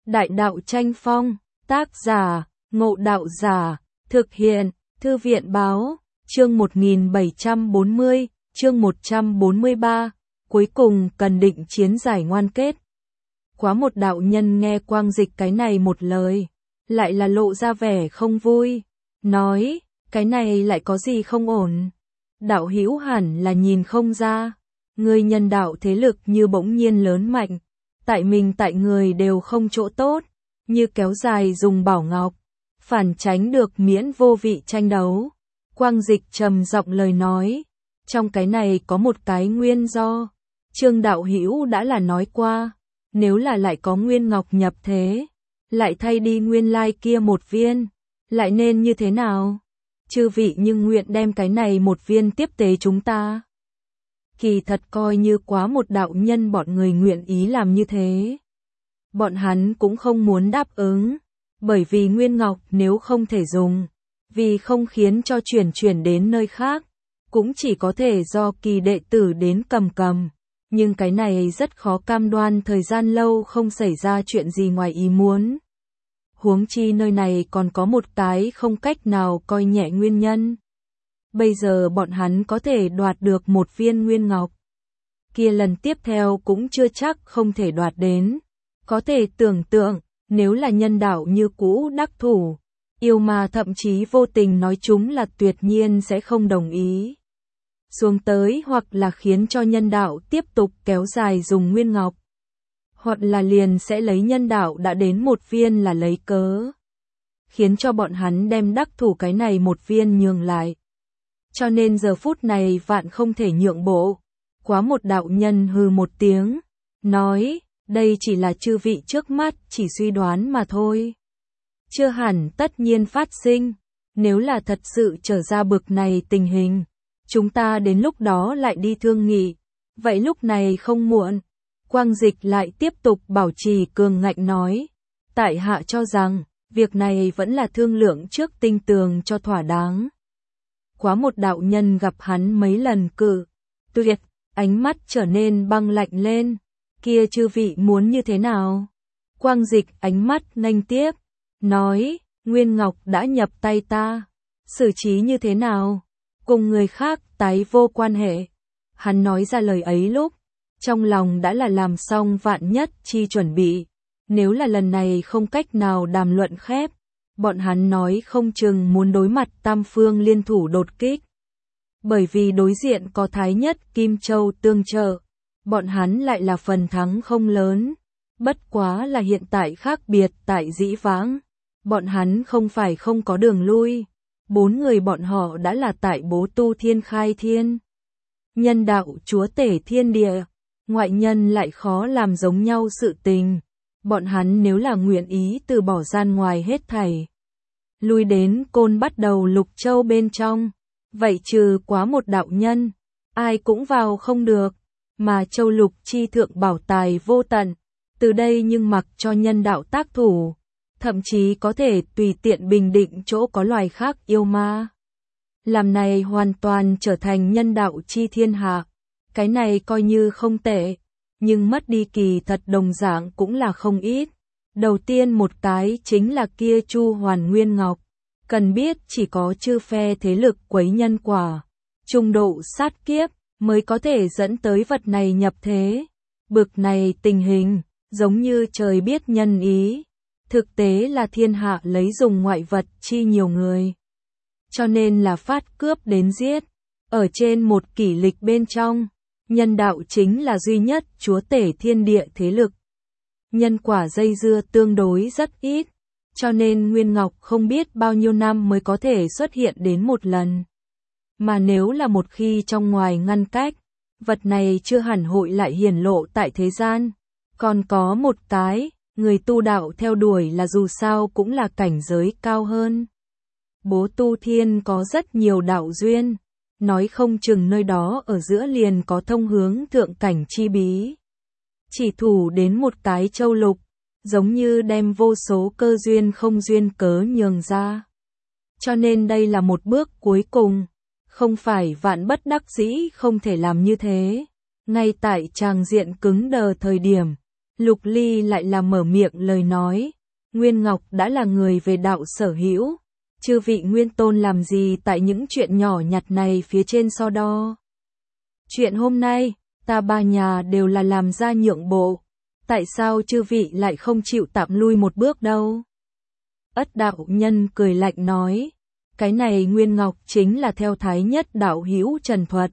Đại đạo tranh phong, tác giả, Ngộ Đạo Giả, thực hiện, Thư viện báo, chương 1740, chương 143, cuối cùng cần định chiến giải ngoan kết. Quá một đạo nhân nghe Quang Dịch cái này một lời, lại là lộ ra vẻ không vui, nói, cái này lại có gì không ổn. Đạo hữu hẳn là nhìn không ra, người nhân đạo thế lực như bỗng nhiên lớn mạnh, tại mình tại người đều không chỗ tốt, như kéo dài dùng bảo ngọc, phản tránh được miễn vô vị tranh đấu. Quang Dịch trầm giọng lời nói, trong cái này có một cái nguyên do, Trương đạo hữu đã là nói qua, nếu là lại có nguyên ngọc nhập thế, lại thay đi nguyên lai kia một viên, lại nên như thế nào? Chư vị nhưng nguyện đem cái này một viên tiếp tế chúng ta. Kỳ thật coi như quá một đạo nhân bọn người nguyện ý làm như thế. Bọn hắn cũng không muốn đáp ứng, bởi vì nguyên ngọc nếu không thể dùng, vì không khiến cho chuyển đến nơi khác, cũng chỉ có thể do kỳ đệ tử đến cầm. Nhưng cái này rất khó cam đoan thời gian lâu không xảy ra chuyện gì ngoài ý muốn. Huống chi nơi này còn có một cái không cách nào coi nhẹ nguyên nhân. Bây giờ bọn hắn có thể đoạt được một viên nguyên ngọc. Kia lần tiếp theo cũng chưa chắc không thể đoạt đến. Có thể tưởng tượng, nếu là nhân đạo như cũ đắc thủ, yêu ma thậm chí vô tình nói chúng là tuyệt nhiên sẽ không đồng ý. Xuống tới hoặc là khiến cho nhân đạo tiếp tục kéo dài dùng nguyên ngọc. Hoặc là liền sẽ lấy nhân đạo đã đến một viên là lấy cớ. Khiến cho bọn hắn đem đắc thủ cái này một viên nhường lại. Cho nên giờ phút này vạn không thể nhượng bộ. Quá một đạo nhân hừ một tiếng, nói, đây chỉ là chư vị trước mắt chỉ suy đoán mà thôi. Chưa hẳn tất nhiên phát sinh, nếu là thật sự trở ra bực này tình hình, chúng ta đến lúc đó lại đi thương nghị, vậy lúc này không muộn. Quang Dịch lại tiếp tục bảo trì cường ngạnh nói, tại hạ cho rằng, việc này vẫn là thương lượng trước tinh tường cho thỏa đáng. Quá một đạo nhân gặp hắn mấy lần cự tuyệt, ánh mắt trở nên băng lạnh lên, kia chư vị muốn như thế nào? Quang Dịch ánh mắt nghênh tiếp, nói, Nguyên Ngọc đã nhập tay ta, xử trí như thế nào? Cùng người khác tái vô quan hệ. Hắn nói ra lời ấy lúc, trong lòng đã là làm xong vạn nhất chi chuẩn bị, nếu là lần này không cách nào đàm luận khép, bọn hắn nói không chừng muốn đối mặt tam phương liên thủ đột kích. Bởi vì đối diện có Thái Nhất Kim Châu tương trợ, bọn hắn lại là phần thắng không lớn, bất quá là hiện tại khác biệt tại dĩ vãng, bọn hắn không phải không có đường lui, 4 người bọn họ đã là tại Bố Tu Thiên khai thiên. Nhân đạo chúa tể thiên địa, ngoại nhân lại khó làm giống nhau sự tình, bọn hắn nếu là nguyện ý từ bỏ gian ngoài hết thảy. Lui đến Côn bắt đầu Lục Châu bên trong, vậy trừ quá một đạo nhân, ai cũng vào không được, mà châu lục chi thượng bảo tài vô tận, từ đây nhưng mặc cho nhân đạo tác thủ, thậm chí có thể tùy tiện bình định chỗ có loài khác yêu ma. Làm này hoàn toàn trở thành nhân đạo chi thiên hạ, cái này coi như không tệ, nhưng mất đi kỳ thật đồng dạng cũng là không ít. Đầu tiên một cái chính là kia Chu Hoàn Nguyên Ngọc, cần biết chỉ có chư phe thế lực quấy nhân quả, trung độ sát kiếp, mới có thể dẫn tới vật này nhập thế. Bực này tình hình, giống như trời biết nhân ý, thực tế là thiên hạ lấy dùng ngoại vật chi nhiều người. Cho nên là phát cướp đến giết, ở trên một kỷ lịch bên trong, nhân đạo chính là duy nhất chúa tể thiên địa thế lực. Nhân quả dây dưa tương đối rất ít, cho nên Nguyên Ngọc không biết bao nhiêu năm mới có thể xuất hiện đến một lần. Mà nếu là một khi trong ngoài ngăn cách, vật này chưa hẳn hội lại hiển lộ tại thế gian. Còn có một cái, người tu đạo theo đuổi là dù sao cũng là cảnh giới cao hơn. Bố Tu Thiên có rất nhiều đạo duyên, nói không chừng nơi đó ở giữa liền có thông hướng thượng cảnh chi bí. Chỉ thủ đến một cái châu lục, giống như đem vô số cơ duyên không duyên cớ nhường ra. Cho nên đây là một bước cuối cùng, không phải vạn bất đắc dĩ không thể làm như thế. Ngay tại tràng diện cứng đờ thời điểm, Lục Ly lại là mở miệng lời nói, Nguyên Ngọc đã là người về đạo sở hữu, chư vị Nguyên Tôn làm gì tại những chuyện nhỏ nhặt này phía trên so đo. Chuyện hôm nay, ta ba nhà đều là làm ra nhượng bộ, tại sao chư vị lại không chịu tạm lui một bước đâu? Ất đạo nhân cười lạnh nói, cái này Nguyên Ngọc chính là theo Thái Nhất đạo hữu Trần Thuật.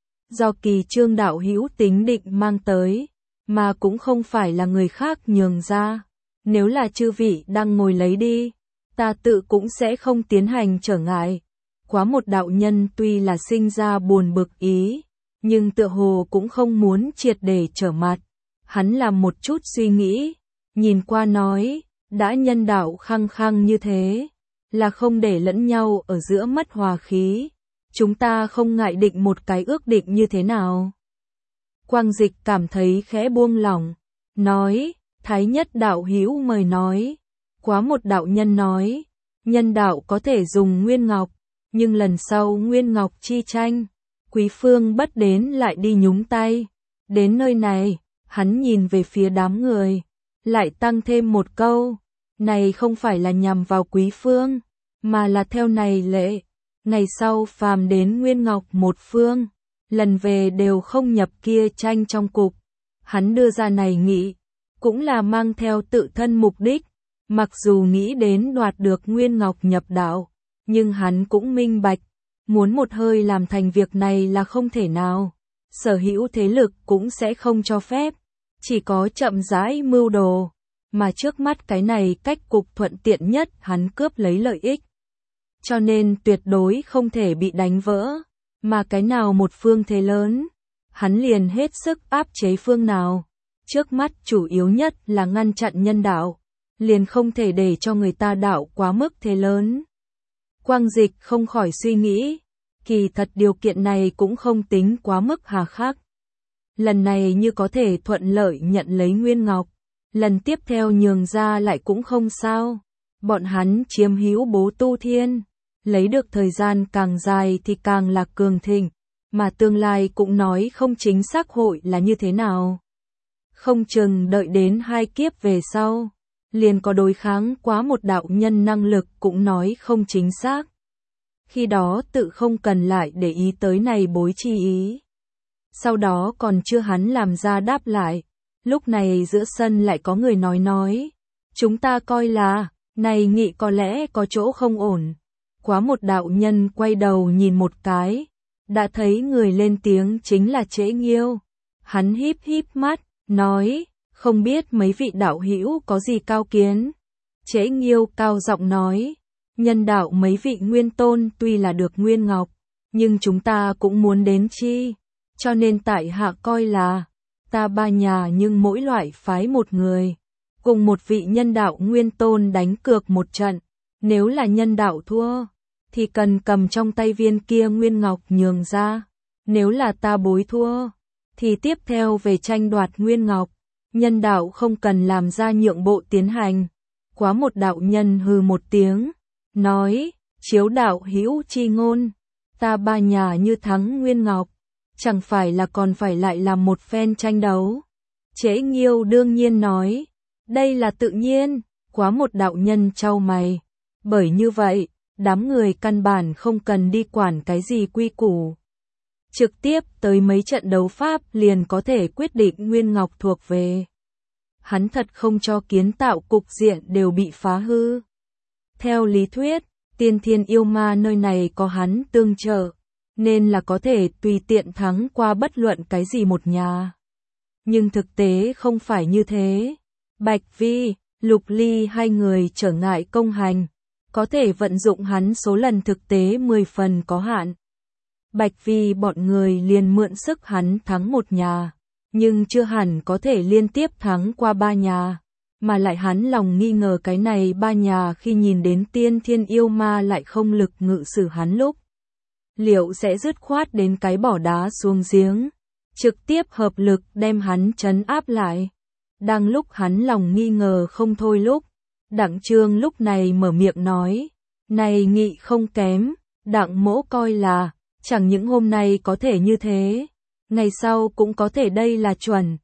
Do Kỳ Trương đạo hữu tính định mang tới, mà cũng không phải là người khác nhường ra. Nếu là chư vị đang ngồi lấy đi, ta tự cũng sẽ không tiến hành trở ngại. Quá một đạo nhân tuy là sinh ra buồn bực ý, nhưng tựa hồ cũng không muốn triệt để trở mặt. Hắn làm một chút suy nghĩ, nhìn qua nói, đã nhân đạo khăng khăng như thế, là không để lẫn nhau ở giữa mất hòa khí. Chúng ta không ngại định một cái ước định như thế nào. Quang Dịch cảm thấy khẽ buông lỏng, nói, Thái Nhất đạo hữu mời nói. Quá một đạo nhân nói, nhân đạo có thể dùng Nguyên Ngọc, nhưng lần sau Nguyên Ngọc chi tranh, Quý Phương bất đến lại đi nhúng tay. Đến nơi này, hắn nhìn về phía đám người, lại tăng thêm một câu, này không phải là nhằm vào Quý Phương, mà là theo này lệ. Ngày sau phàm đến Nguyên Ngọc một phương, lần về đều không nhập kia tranh trong cục. Hắn đưa ra này nghị, cũng là mang theo tự thân mục đích, mặc dù nghĩ đến đoạt được Nguyên Ngọc nhập đạo, nhưng hắn cũng minh bạch, muốn một hơi làm thành việc này là không thể nào, sở hữu thế lực cũng sẽ không cho phép, chỉ có chậm rãi mưu đồ, mà trước mắt cái này cách cục thuận tiện nhất hắn cướp lấy lợi ích. Cho nên tuyệt đối không thể bị đánh vỡ, mà cái nào một phương thế lớn, hắn liền hết sức áp chế phương nào. Trước mắt chủ yếu nhất là ngăn chặn nhân đạo, liền không thể để cho người ta đạo quá mức thế lớn. Quang Dịch không khỏi suy nghĩ, kỳ thật điều kiện này cũng không tính quá mức hà khắc. Lần này như có thể thuận lợi nhận lấy Nguyên Ngọc, lần tiếp theo nhường ra lại cũng không sao. Bọn hắn chiếm hữu Bố Tu Thiên, lấy được thời gian càng dài thì càng là cường thịnh, mà tương lai cũng nói không chính xác hội là như thế nào. Không chừng đợi đến 2 kiếp về sau, liền có đối kháng quá một đạo nhân năng lực cũng nói không chính xác. Khi đó tự không cần lại để ý tới này bối chi ý. Sau đó còn chưa hắn làm ra đáp lại, lúc này giữa sân lại có người nói, chúng ta coi là, này nghị có lẽ có chỗ không ổn. Quá một đạo nhân quay đầu nhìn một cái, đã thấy người lên tiếng chính là Trễ Nghiêu. Hắn híp híp mắt, nói, không biết mấy vị đạo hữu có gì cao kiến. Trễ Nghiêu cao giọng nói, nhân đạo mấy vị Nguyên Tôn tuy là được Nguyên Ngọc, nhưng chúng ta cũng muốn đến chi, cho nên tại hạ coi là, ta ba nhà nhưng mỗi loại phái một người, cùng một vị nhân đạo Nguyên Tôn đánh cược một trận, nếu là nhân đạo thua, thì cần cầm trong tay viên kia Nguyên Ngọc nhường ra, nếu là ta bối thua, thì tiếp theo về tranh đoạt Nguyên Ngọc, nhân đạo không cần làm ra nhượng bộ tiến hành. Quá một đạo nhân hừ một tiếng, nói, chiếu đạo hữu chi ngôn, ta ba nhà như thắng Nguyên Ngọc, chẳng phải là còn phải lại làm một phen tranh đấu. Trễ Nghiêu đương nhiên nói, đây là tự nhiên. Quá một đạo nhân chau mày, bởi như vậy, đám người căn bản không cần đi quản cái gì quy củ. Trực tiếp tới mấy trận đấu pháp liền có thể quyết định Nguyên Ngọc thuộc về. Hắn thật không cho kiến tạo cục diện đều bị phá hư. Theo lý thuyết, Tiên Thiên Yêu Ma nơi này có hắn tương trợ, nên là có thể tùy tiện thắng qua bất luận cái gì một nhà. Nhưng thực tế không phải như thế. Bạch Vi, Lục Ly hai người trở ngại công hành, có thể vận dụng hắn số lần thực tế 10 phần có hạn. Bạch Vi bọn người liền mượn sức hắn thắng một nhà, nhưng chưa hẳn có thể liên tiếp thắng qua 3 nhà, mà lại hắn lòng nghi ngờ cái này 3 nhà khi nhìn đến Tiên Thiên Yêu Ma lại không lực ngự xử hắn lúc. Liệu sẽ dứt khoát đến cái bỏ đá xuống giếng, trực tiếp hợp lực đem hắn trấn áp lại. Đang lúc hắn lòng nghi ngờ không thôi lúc, Đặng Trương lúc này mở miệng nói, này nghị không kém, Đặng mỗ coi là, chẳng những hôm nay có thể như thế, ngày sau cũng có thể đây là chuẩn.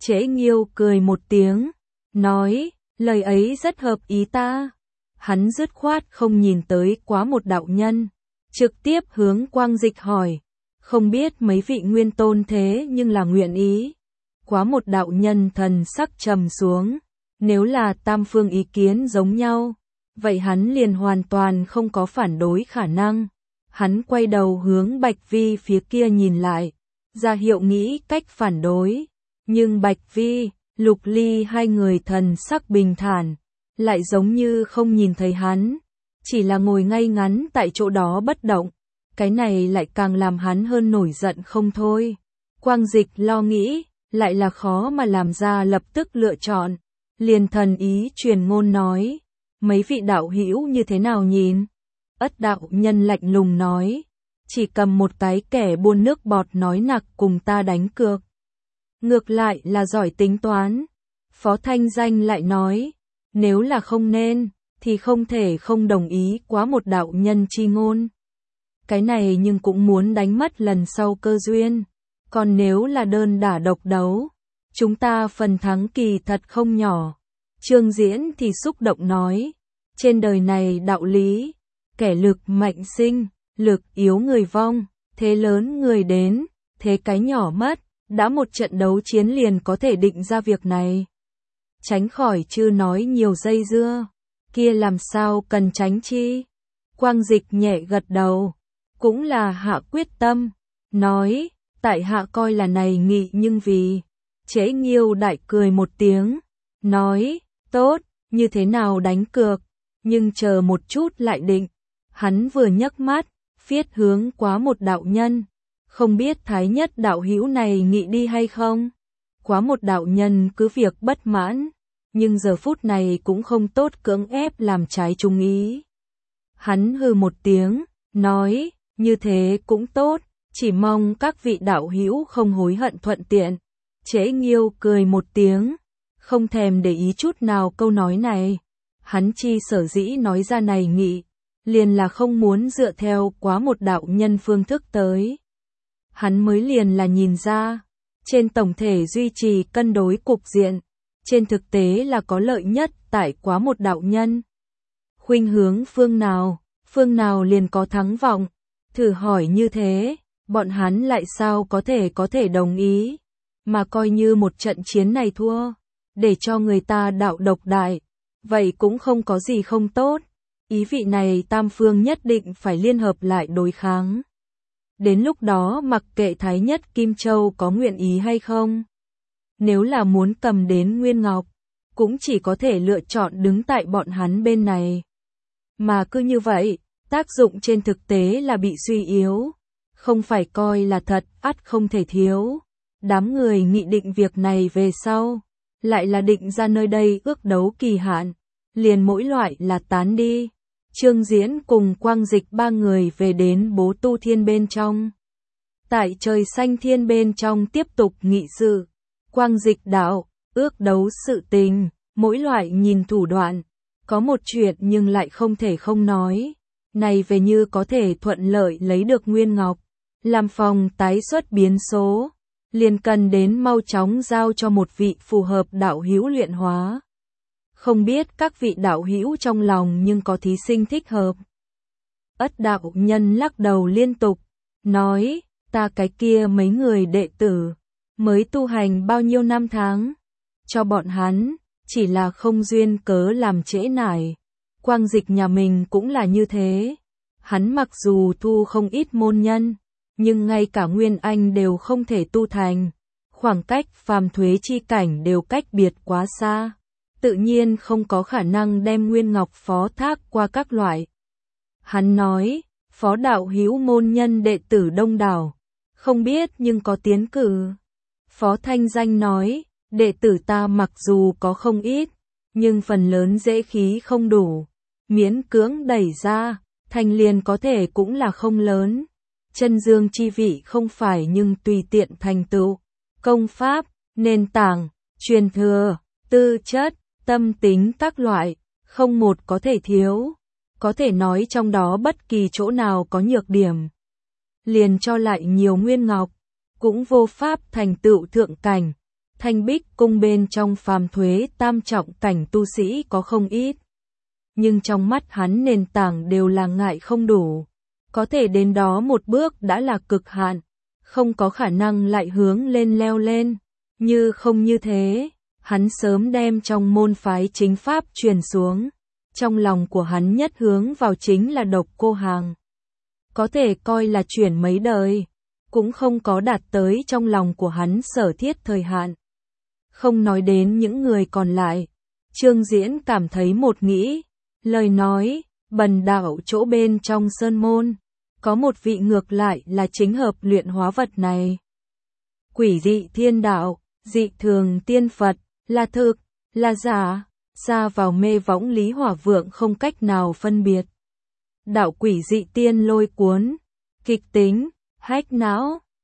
Trễ Nghiêu cười một tiếng, nói, lời ấy rất hợp ý ta. Hắn dứt khoát không nhìn tới Quá Một đạo nhân, trực tiếp hướng Quang Dịch hỏi, không biết mấy vị nguyên tôn thế nhưng là nguyện ý. Quá Một đạo nhân thần sắc trầm xuống, nếu là tam phương ý kiến giống nhau, vậy hắn liền hoàn toàn không có phản đối khả năng. Hắn quay đầu hướng Bạch Vi phía kia nhìn lại, ra hiệu nghĩ cách phản đối. Nhưng Bạch Vi, Lục Ly hai người thần sắc bình thản, lại giống như không nhìn thấy hắn, chỉ là ngồi ngay ngắn tại chỗ đó bất động. Cái này lại càng làm hắn hơn nổi giận không thôi. Quang Dịch lo nghĩ, lại là khó mà làm ra lập tức lựa chọn. Liền thần ý truyền ngôn nói, mấy vị đạo hữu như thế nào nhìn? Ất đạo nhân lạnh lùng nói, chỉ cầm một cái kẻ buôn nước bọt nói nặc cùng ta đánh cược. Ngược lại là giỏi tính toán. Phó Thanh Danh lại nói, nếu là không nên, thì không thể không đồng ý Quá Một đạo nhân chi ngôn. Cái này nhưng cũng muốn đánh mất lần sau cơ duyên. Còn nếu là đơn đả độc đấu, chúng ta phần thắng kỳ thật không nhỏ. Trương Diễn thì xúc động nói, trên đời này đạo lý, kẻ lực mạnh sinh, lực yếu người vong, thế lớn người đến, thế cái nhỏ mất, đã một trận đấu chiến liền có thể định ra việc này. Tránh khỏi chưa nói nhiều dây dưa, kia làm sao cần tránh chi? Quang Dịch nhẹ gật đầu, cũng là hạ quyết tâm, nói, tại hạ coi là này nghị nhưng vì. Trễ Nghiêu đại cười một tiếng, nói, tốt, như thế nào đánh cược, nhưng chờ một chút lại định. Hắn vừa nhấc mắt, phiết hướng Quá Một đạo nhân, không biết Thái Nhất đạo hữu này nghị đi hay không? Quá Một đạo nhân cứ việc bất mãn, nhưng giờ phút này cũng không tốt cưỡng ép làm trái trung ý. Hắn hừ một tiếng, nói, như thế cũng tốt, chỉ mong các vị đạo hữu không hối hận thuận tiện. Trễ Nghiêu cười một tiếng, không thèm để ý chút nào câu nói này. Hắn chi sở dĩ nói ra này nghị, liền là không muốn dựa theo Quá Một đạo nhân phương thức tới. Hắn mới liền là nhìn ra, trên tổng thể duy trì cân đối cục diện, trên thực tế là có lợi nhất tại Quá Một đạo nhân. Khuynh hướng phương nào liền có thắng vọng. Thử hỏi như thế, bọn hắn lại sao có thể đồng ý, mà coi như một trận chiến này thua, để cho người ta đạo độc đại, vậy cũng không có gì không tốt. Ý vị này tam phương nhất định phải liên hợp lại đối kháng. Đến lúc đó mặc kệ Thái Nhất Kim Châu có nguyện ý hay không, nếu là muốn cầm đến Nguyên Ngọc, cũng chỉ có thể lựa chọn đứng tại bọn hắn bên này. Mà cứ như vậy, tác dụng trên thực tế là bị suy yếu, không phải coi là thật, ắt không thể thiếu. Đám người nghị định việc này về sau, lại là định ra nơi đây ước đấu kỳ hạn, liền mỗi loại là tán đi. Trương Diễn cùng Quang Dịch ba người về đến Bố Tu Thiên bên trong. Tại Trời Xanh Thiên bên trong tiếp tục nghị sự. Quang Dịch đạo, ước đấu sự tình, mỗi loại nhìn thủ đoạn. Có một chuyện nhưng lại không thể không nói. Này về như có thể thuận lợi lấy được Nguyên Ngọc, làm phòng tái xuất biến số, liền cần đến mau chóng giao cho một vị phù hợp đạo hữu luyện hóa. Không biết các vị đạo hữu trong lòng nhưng có thí sinh thích hợp. Ất đạo nhân lắc đầu liên tục, nói, ta cái kia mấy người đệ tử, mới tu hành bao nhiêu năm tháng, cho bọn hắn, chỉ là không duyên cớ làm trễ nải. Quang Dịch nhà mình cũng là như thế, hắn mặc dù thu không ít môn nhân, nhưng ngay cả Nguyên Anh đều không thể tu thành, khoảng cách phàm thuế chi cảnh đều cách biệt quá xa, tự nhiên không có khả năng đem Nguyên Ngọc phó thác qua các loại. Hắn nói, phó đạo hữu môn nhân đệ tử đông đảo, không biết nhưng có tiến cử. Phó Thanh Danh nói, đệ tử ta mặc dù có không ít, nhưng phần lớn dễ khí không đủ, miễn cưỡng đẩy ra, thành liền có thể cũng là không lớn. Chân dương chi vị không phải nhưng tùy tiện thành tựu, công pháp, nền tảng, truyền thừa, tư chất, tâm tính các loại, không một có thể thiếu. Có thể nói trong đó bất kỳ chỗ nào có nhược điểm, liền cho lại nhiều Nguyên Ngọc, cũng vô pháp thành tựu thượng cảnh. Thanh Bích cung bên trong phàm thuế tam trọng cảnh tu sĩ có không ít. Nhưng trong mắt hắn nền tảng đều là ngại không đủ. Có thể đến đó một bước đã là cực hạn, không có khả năng lại hướng lên leo lên. Như không như thế, hắn sớm đem trong môn phái chính pháp truyền xuống. Trong lòng của hắn nhất hướng vào chính là Độc Cô Hàng. Có thể coi là chuyển mấy đời, cũng không có đạt tới trong lòng của hắn sở thiết thời hạn. Không nói đến những người còn lại, Trương Diễn cảm thấy một nghĩ, lời nói, bần đạo chỗ bên trong sơn môn, có một vị ngược lại là chính hợp luyện hóa vật này. Quỷ dị thiên đạo, dị thường tiên Phật, là thực, là giả, xa vào mê võng Lý Hỏa Vượng không cách nào phân biệt. Đạo quỷ dị tiên lôi cuốn, kịch tính, hách não,